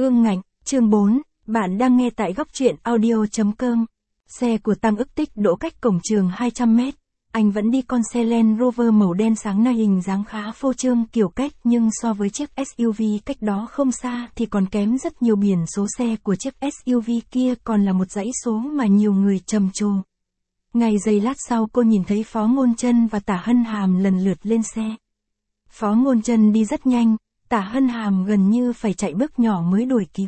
Ương ngạnh, chương 4, bạn đang nghe tại góc truyện audio.com. Xe của Tăng Ức Tích đỗ cách cổng trường 200 mét. Anh vẫn đi con xe Land Rover màu đen sáng nay, hình dáng khá phô trương kiểu cách, nhưng so với chiếc SUV cách đó không xa thì còn kém rất nhiều. Biển số xe của chiếc SUV kia còn là một dãy số mà nhiều người trầm trồ. Ngay giây lát sau cô nhìn thấy Phó Ngôn Chân và Tả Hân Hàm lần lượt lên xe. Phó Ngôn Chân đi rất nhanh, Tả Hân Hàm gần như phải chạy bước nhỏ mới đuổi kịp.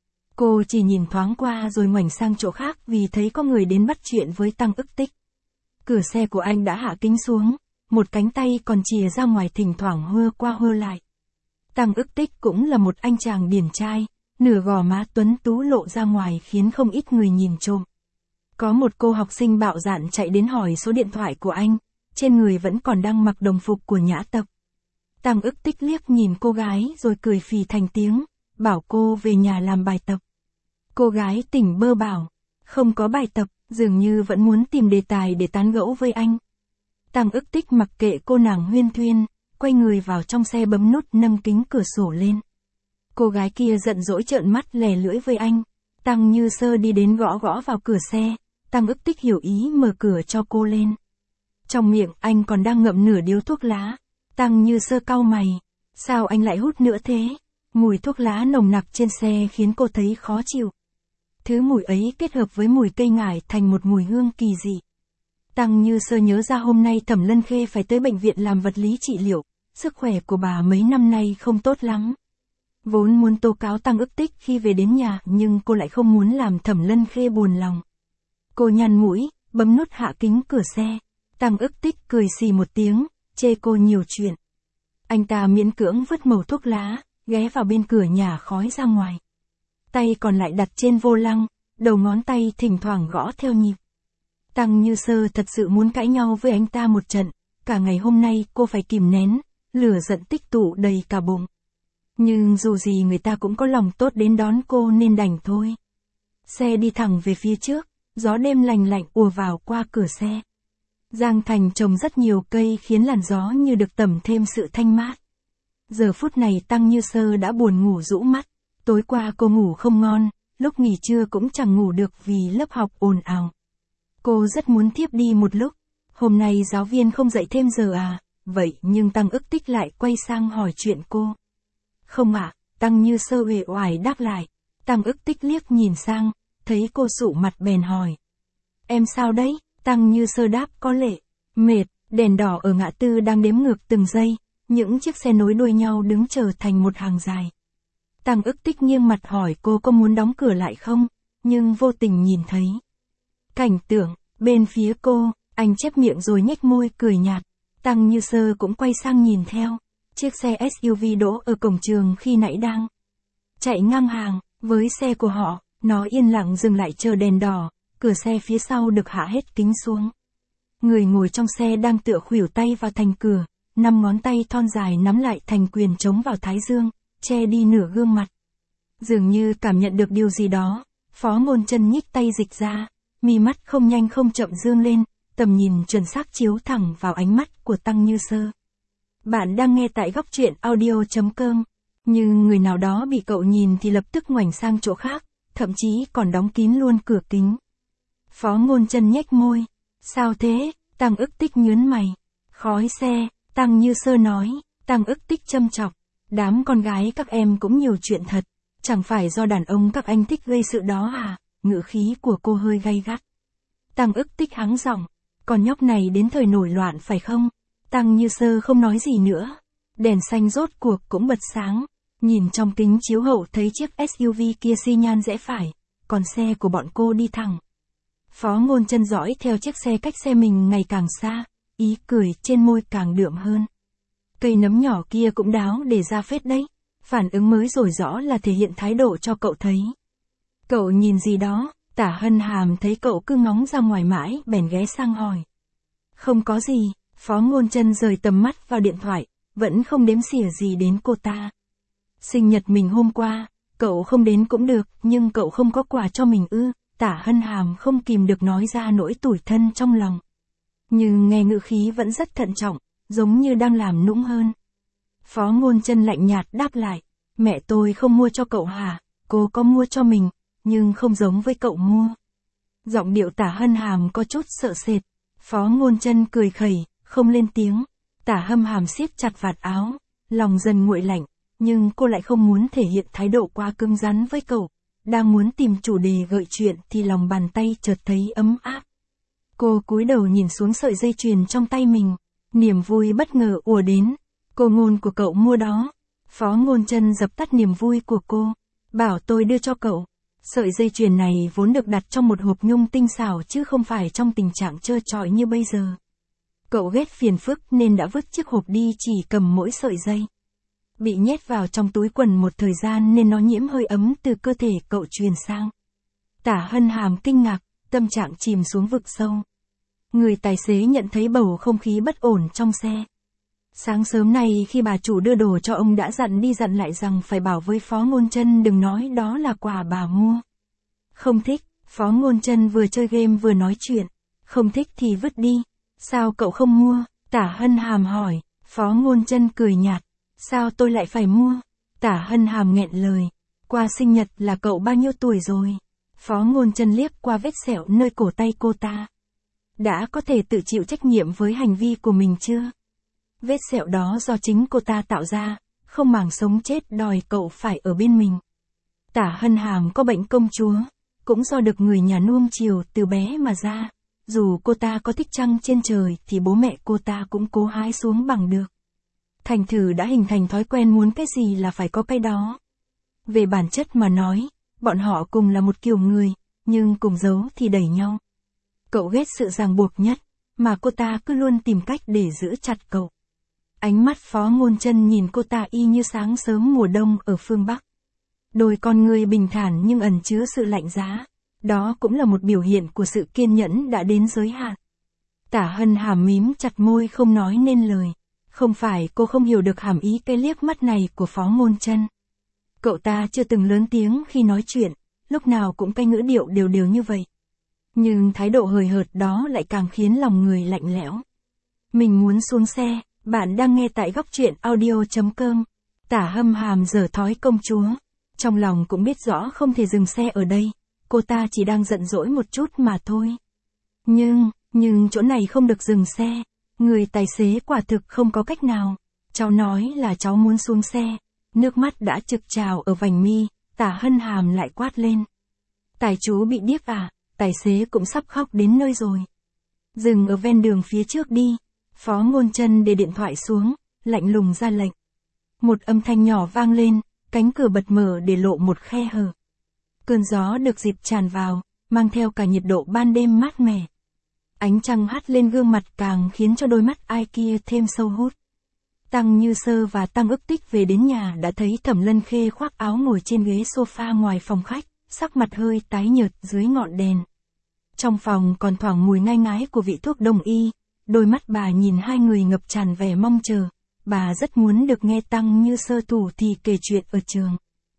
Cô chỉ nhìn thoáng qua rồi ngoảnh sang chỗ khác vì thấy có người đến bắt chuyện với Tăng Ức Tích. Cửa xe của anh đã hạ kính xuống, một cánh tay còn chìa ra ngoài thỉnh thoảng hơ qua hơ lại. Tăng Ức Tích cũng là một anh chàng điển trai, nửa gò má tuấn tú lộ ra ngoài khiến không ít người nhìn trộm. Có một cô học sinh bạo dạn chạy đến hỏi số điện thoại của anh, trên người vẫn còn đang mặc đồng phục của nhã tập. Tăng Ức Tích liếc nhìn cô gái rồi cười phì thành tiếng, bảo cô về nhà làm bài tập. Cô gái tỉnh bơ bảo, không có bài tập, dường như vẫn muốn tìm đề tài để tán gẫu với anh. Tăng Ức Tích mặc kệ cô nàng huyên thuyên, quay người vào trong xe bấm nút nâng kính cửa sổ lên. Cô gái kia giận dỗi trợn mắt lè lưỡi với anh. Tăng Như Sơ đi đến gõ gõ vào cửa xe, Tăng Ức Tích hiểu ý mở cửa cho cô lên. Trong miệng anh còn đang ngậm nửa điếu thuốc lá. Tăng Như Sơ cau mày, sao anh lại hút nữa thế? Mùi thuốc lá nồng nặc trên xe khiến cô thấy khó chịu. Thứ mùi ấy kết hợp với mùi cây ngải thành một mùi hương kỳ dị. Tăng Như Sơ nhớ ra hôm nay Thẩm Lân Khê phải tới bệnh viện làm vật lý trị liệu, sức khỏe của bà mấy năm nay không tốt lắm. Vốn muốn tố cáo Tăng Ức Tích khi về đến nhà, nhưng cô lại không muốn làm Thẩm Lân Khê buồn lòng. Cô nhăn mũi, bấm nút hạ kính cửa xe. Tăng Ức Tích cười xì một tiếng, chê cô nhiều chuyện. Anh ta miễn cưỡng vứt mẩu thuốc lá, ghé vào bên cửa nhà khói ra ngoài. Tay còn lại đặt trên vô lăng, đầu ngón tay thỉnh thoảng gõ theo nhịp. Tăng Như Sơ thật sự muốn cãi nhau với anh ta một trận, cả ngày hôm nay cô phải kìm nén, lửa giận tích tụ đầy cả bụng. Nhưng dù gì người ta cũng có lòng tốt đến đón cô nên đành thôi. Xe đi thẳng về phía trước, gió đêm lành lạnh ùa vào qua cửa xe. Giang thành trồng rất nhiều cây khiến làn gió như được tẩm thêm sự thanh mát. Giờ phút này Tăng Như Sơ đã buồn ngủ rũ mắt. Tối qua cô ngủ không ngon, lúc nghỉ trưa cũng chẳng ngủ được vì lớp học ồn ào. Cô rất muốn thiếp đi một lúc. Hôm nay giáo viên không dạy thêm giờ à? Vậy nhưng Tăng Ức Tích lại quay sang hỏi chuyện cô. Không ạ, Tăng Như Sơ uể oải đáp lại. Tăng Ức Tích liếc nhìn sang, thấy cô sụ mặt bèn hỏi. Em sao đấy? Tăng Như Sơ đáp có lệ. Mệt, đèn đỏ ở ngã tư đang đếm ngược từng giây, những chiếc xe nối đuôi nhau đứng chờ thành một hàng dài. Tăng Ức Tích nghiêng mặt hỏi cô có muốn đóng cửa lại không, nhưng vô tình nhìn thấy cảnh tượng bên phía cô, anh chép miệng rồi nhếch môi cười nhạt. Tăng Như Sơ cũng quay sang nhìn theo, chiếc xe SUV đỗ ở cổng trường khi nãy đang chạy ngang hàng với xe của họ, nó yên lặng dừng lại chờ đèn đỏ, cửa xe phía sau được hạ hết kính xuống. Người ngồi trong xe đang tựa khuỷu tay vào thành cửa, 5 ngón tay thon dài nắm lại thành quyền chống vào thái dương, che đi nửa gương mặt. Dường như cảm nhận được điều gì đó, Phó Ngôn Chân nhích tay dịch ra, mi mắt không nhanh không chậm dương lên, tầm nhìn chuẩn xác chiếu thẳng vào ánh mắt của Tăng Như Sơ. Bạn đang nghe tại góc truyện audio.com. Nhưng người nào đó bị cậu nhìn thì lập tức ngoảnh sang chỗ khác, thậm chí còn đóng kín luôn cửa kính. Phó Ngôn Chân nhếch môi. Sao thế? Tăng Ức Tích nhướng mày. Khói xe, Tăng Như Sơ nói. Tăng Ức Tích châm chọc. Đám con gái các em cũng nhiều chuyện thật, chẳng phải do đàn ông các anh thích gây sự đó à? Ngữ khí của cô hơi gay gắt. Tăng Ức Tích hắng giọng. Con nhóc này đến thời nổi loạn phải không? Tăng Như Sơ không nói gì nữa. Đèn xanh rốt cuộc cũng bật sáng. Nhìn trong kính chiếu hậu thấy chiếc SUV kia xi nhan rẽ phải, còn xe của bọn cô đi thẳng. Phó Ngôn Chân dõi theo chiếc xe cách xe mình ngày càng xa, ý cười trên môi càng đượm hơn. Cây nấm nhỏ kia cũng đáo để ra phết đấy, phản ứng mới rồi rõ là thể hiện thái độ cho cậu thấy. Cậu nhìn gì đó? Tả Hân Hàm thấy cậu cứ ngóng ra ngoài mãi bèn ghé sang hỏi. Không có gì, Phó Ngôn Chân rời tầm mắt vào điện thoại, vẫn không đếm xỉa gì đến cô ta. Sinh nhật mình hôm qua, cậu không đến cũng được, nhưng cậu không có quà cho mình ư? Tả Hân Hàm không kìm được nói ra nỗi tủi thân trong lòng. Nhưng nghe ngữ khí vẫn rất thận trọng, giống như đang làm nũng hơn. Phó Ngôn Chân lạnh nhạt đáp lại, mẹ tôi không mua cho cậu hả? cô có mua cho mình, nhưng không giống với cậu mua. Giọng điệu Tả Hân Hàm có chút sợ sệt. Phó Ngôn Chân cười khẩy, không lên tiếng. Tả Hân Hàm siết chặt vạt áo, lòng dần nguội lạnh, nhưng cô lại không muốn thể hiện thái độ quá cứng rắn với cậu. Đang muốn tìm chủ đề gợi chuyện thì lòng bàn tay chợt thấy ấm áp. Cô cúi đầu nhìn xuống sợi dây chuyền trong tay mình. Niềm vui bất ngờ ùa đến. Cô Ngôn của cậu mua đó. Phó Ngôn Chân dập tắt niềm vui của cô. Bảo tôi đưa cho cậu. Sợi dây chuyền này vốn được đặt trong một hộp nhung tinh xảo chứ không phải trong tình trạng trơ trọi như bây giờ. Cậu ghét phiền phức nên đã vứt chiếc hộp đi, chỉ cầm mỗi sợi dây. Bị nhét vào trong túi quần một thời gian nên nó nhiễm hơi ấm từ cơ thể cậu truyền sang. Tả Hân Hàm kinh ngạc, tâm trạng chìm xuống vực sâu. Người tài xế nhận thấy bầu không khí bất ổn trong xe. Sáng sớm nay khi bà chủ đưa đồ cho ông đã dặn đi dặn lại rằng phải bảo với Phó Ngôn Chân đừng nói đó là quà bà mua. Không thích, Phó Ngôn Chân vừa chơi game vừa nói chuyện. Không thích thì vứt đi. Sao cậu không mua? Tả Hân Hàm hỏi. Phó Ngôn Chân cười nhạt. Sao tôi lại phải mua? Tả Hân Hàm nghẹn lời. Qua sinh nhật là cậu bao nhiêu tuổi rồi? Phó Ngôn Chân liếc qua vết sẹo nơi cổ tay cô ta. Đã có thể tự chịu trách nhiệm với hành vi của mình chưa? Vết sẹo đó do chính cô ta tạo ra, không màng sống chết đòi cậu phải ở bên mình. Tả Hân Hàm có bệnh công chúa, cũng do được người nhà nuông chiều từ bé mà ra. Dù cô ta có thích trăng trên trời thì bố mẹ cô ta cũng cố hái xuống bằng được. Thành thử đã hình thành thói quen muốn cái gì là phải có cái đó. Về bản chất mà nói, bọn họ cùng là một kiểu người, nhưng cùng giấu thì đẩy nhau. Cậu ghét sự ràng buộc nhất, mà cô ta cứ luôn tìm cách để giữ chặt cậu. Ánh mắt Phó Ngôn Chân nhìn cô ta y như sáng sớm mùa đông ở phương Bắc. Đôi con người bình thản nhưng ẩn chứa sự lạnh giá. Đó cũng là một biểu hiện của sự kiên nhẫn đã đến giới hạn. Tả Hân Hàm mím chặt môi không nói nên lời. Không phải cô không hiểu được hàm ý cái liếc mắt này của Phó Ngôn Chân. Cậu ta chưa từng lớn tiếng khi nói chuyện, lúc nào cũng cái ngữ điệu đều đều như vậy. Nhưng thái độ hời hợt đó lại càng khiến lòng người lạnh lẽo. Mình muốn xuống xe, bạn đang nghe tại góc truyện audio.com. Tả Hân Hàm giở thói công chúa. Trong lòng cũng biết rõ không thể dừng xe ở đây. Cô ta chỉ đang giận dỗi một chút mà thôi. Nhưng chỗ này không được dừng xe. Người tài xế quả thực không có cách nào. Cháu nói là cháu muốn xuống xe. Nước mắt đã trực trào ở vành mi, Tả Hân Hàm lại quát lên. Tài chú bị điếc à, tài xế cũng sắp khóc đến nơi rồi. Dừng ở ven đường phía trước đi. Phó Ngôn Chân để điện thoại xuống, lạnh lùng ra lệnh. Một âm thanh nhỏ vang lên, cánh cửa bật mở để lộ một khe hở. Cơn gió được dịp tràn vào, mang theo cả nhiệt độ ban đêm mát mẻ. Ánh trăng hắt lên gương mặt càng khiến cho đôi mắt ai kia thêm sâu hút. Tăng Như Sơ và Tăng Ức Tích về đến nhà đã thấy Thẩm Lân Khê khoác áo ngồi trên ghế sofa ngoài phòng khách, sắc mặt hơi tái nhợt dưới ngọn đèn. Trong phòng còn thoảng mùi ngai ngái của vị thuốc đông y, đôi mắt bà nhìn hai người ngập tràn vẻ mong chờ. Bà rất muốn được nghe Tăng Như Sơ thủ thì kể chuyện ở trường.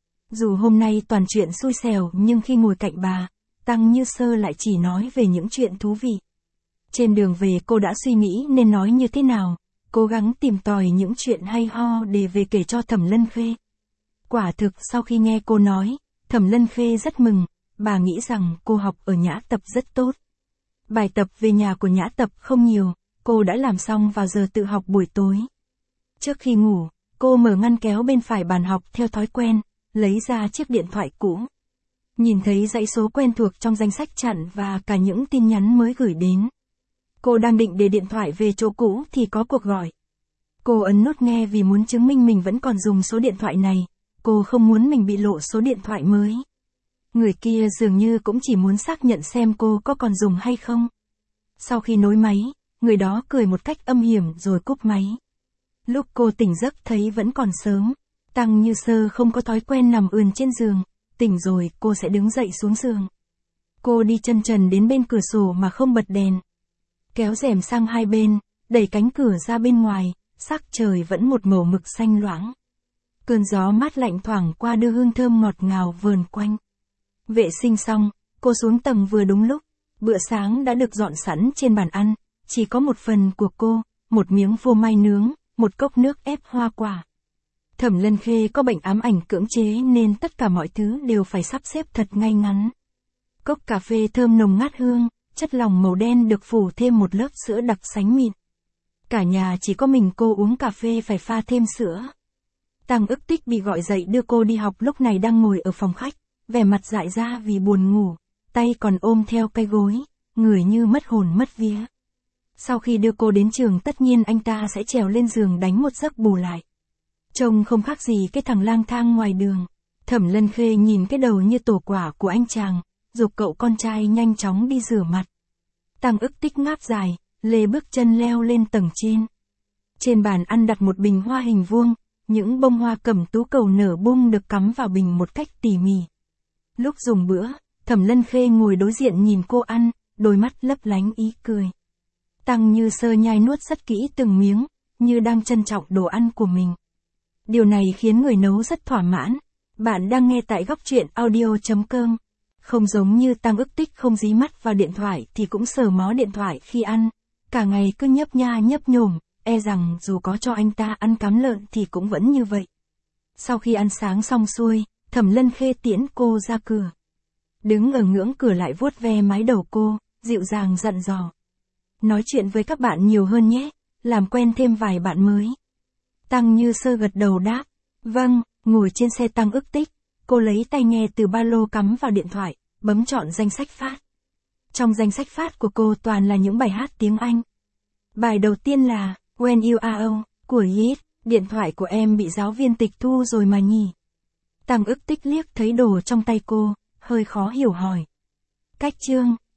Dù hôm nay toàn chuyện xui xẻo nhưng khi ngồi cạnh bà, Tăng Như Sơ lại chỉ nói về những chuyện thú vị. Trên đường về cô đã suy nghĩ nên nói như thế nào, cố gắng tìm tòi những chuyện hay ho để về kể cho Thẩm Lân Khê. Quả thực sau khi nghe cô nói, Thẩm Lân Khê rất mừng, bà nghĩ rằng cô học ở Nhã Tập rất tốt. Bài tập về nhà của Nhã Tập không nhiều, cô đã làm xong vào giờ tự học buổi tối. Trước khi ngủ, cô mở ngăn kéo bên phải bàn học theo thói quen, lấy ra chiếc điện thoại cũ. Nhìn thấy dãy số quen thuộc trong danh sách chặn và cả những tin nhắn mới gửi đến. Cô đang định để điện thoại về chỗ cũ thì có cuộc gọi. Cô ấn nút nghe vì muốn chứng minh mình vẫn còn dùng số điện thoại này, cô không muốn mình bị lộ số điện thoại mới. Người kia dường như cũng chỉ muốn xác nhận xem cô có còn dùng hay không. Sau khi nối máy, người đó cười một cách âm hiểm rồi cúp máy. Lúc cô tỉnh giấc thấy vẫn còn sớm, Tăng Như Sơ không có thói quen nằm ườn trên giường, tỉnh rồi cô sẽ đứng dậy xuống giường. Cô đi chân trần đến bên cửa sổ mà không bật đèn. Kéo rèm sang hai bên, đẩy cánh cửa ra bên ngoài, sắc trời vẫn một màu mực xanh loãng. Cơn gió mát lạnh thoảng qua đưa hương thơm ngọt ngào vờn quanh. Vệ sinh xong, cô xuống tầng vừa đúng lúc, bữa sáng đã được dọn sẵn trên bàn ăn, chỉ có một phần của cô, một miếng phô mai nướng, một cốc nước ép hoa quả. Thẩm Lân Khê có bệnh ám ảnh cưỡng chế nên tất cả mọi thứ đều phải sắp xếp thật ngay ngắn. Cốc cà phê thơm nồng ngát hương, chất lỏng màu đen được phủ thêm một lớp sữa đặc sánh mịn. Cả nhà chỉ có mình cô uống cà phê phải pha thêm sữa. Tăng Ức Tích bị gọi dậy đưa cô đi học lúc này đang ngồi ở phòng khách, vẻ mặt dại ra vì buồn ngủ, tay còn ôm theo cái gối, người như mất hồn mất vía. Sau khi đưa cô đến trường tất nhiên anh ta sẽ trèo lên giường đánh một giấc bù lại. Trông không khác gì cái thằng lang thang ngoài đường. Thẩm Lân Khê nhìn cái đầu như tổ quả của anh chàng, giục cậu con trai nhanh chóng đi rửa mặt. Tăng Ức Tích ngáp dài, lê bước chân leo lên tầng trên. Trên bàn ăn đặt một bình hoa hình vuông, những bông hoa cẩm tú cầu nở bung được cắm vào bình một cách tỉ mỉ. Lúc dùng bữa, Thẩm Lân Khê ngồi đối diện nhìn cô ăn, đôi mắt lấp lánh ý cười. Tăng Như Sơ nhai nuốt rất kỹ từng miếng, như đang trân trọng đồ ăn của mình. Điều này khiến người nấu rất thỏa mãn. Bạn đang nghe tại góc truyện audio.com. Không giống như Tăng Ức Tích không dí mắt vào điện thoại thì cũng sờ mó điện thoại khi ăn. Cả ngày cứ nhấp nha nhấp nhổm, e rằng dù có cho anh ta ăn cám lợn thì cũng vẫn như vậy. Sau khi ăn sáng xong xuôi, Thẩm Lân Khê tiễn cô ra cửa. Đứng ở ngưỡng cửa lại vuốt ve mái đầu cô, dịu dàng dặn dò. Nói chuyện với các bạn nhiều hơn nhé, làm quen thêm vài bạn mới. Tăng Như Sơ gật đầu đáp. Vâng, ngồi trên xe Tăng Ức Tích, cô lấy tai nghe từ ba lô cắm vào điện thoại, bấm chọn danh sách phát. Trong danh sách phát của cô toàn là những bài hát tiếng Anh. Bài đầu tiên là When You Are Old của Yeat, điện thoại của em bị giáo viên tịch thu rồi mà nhỉ. Tăng Ức Tích liếc thấy đồ trong tay cô, hơi khó hiểu hỏi. Cách chương,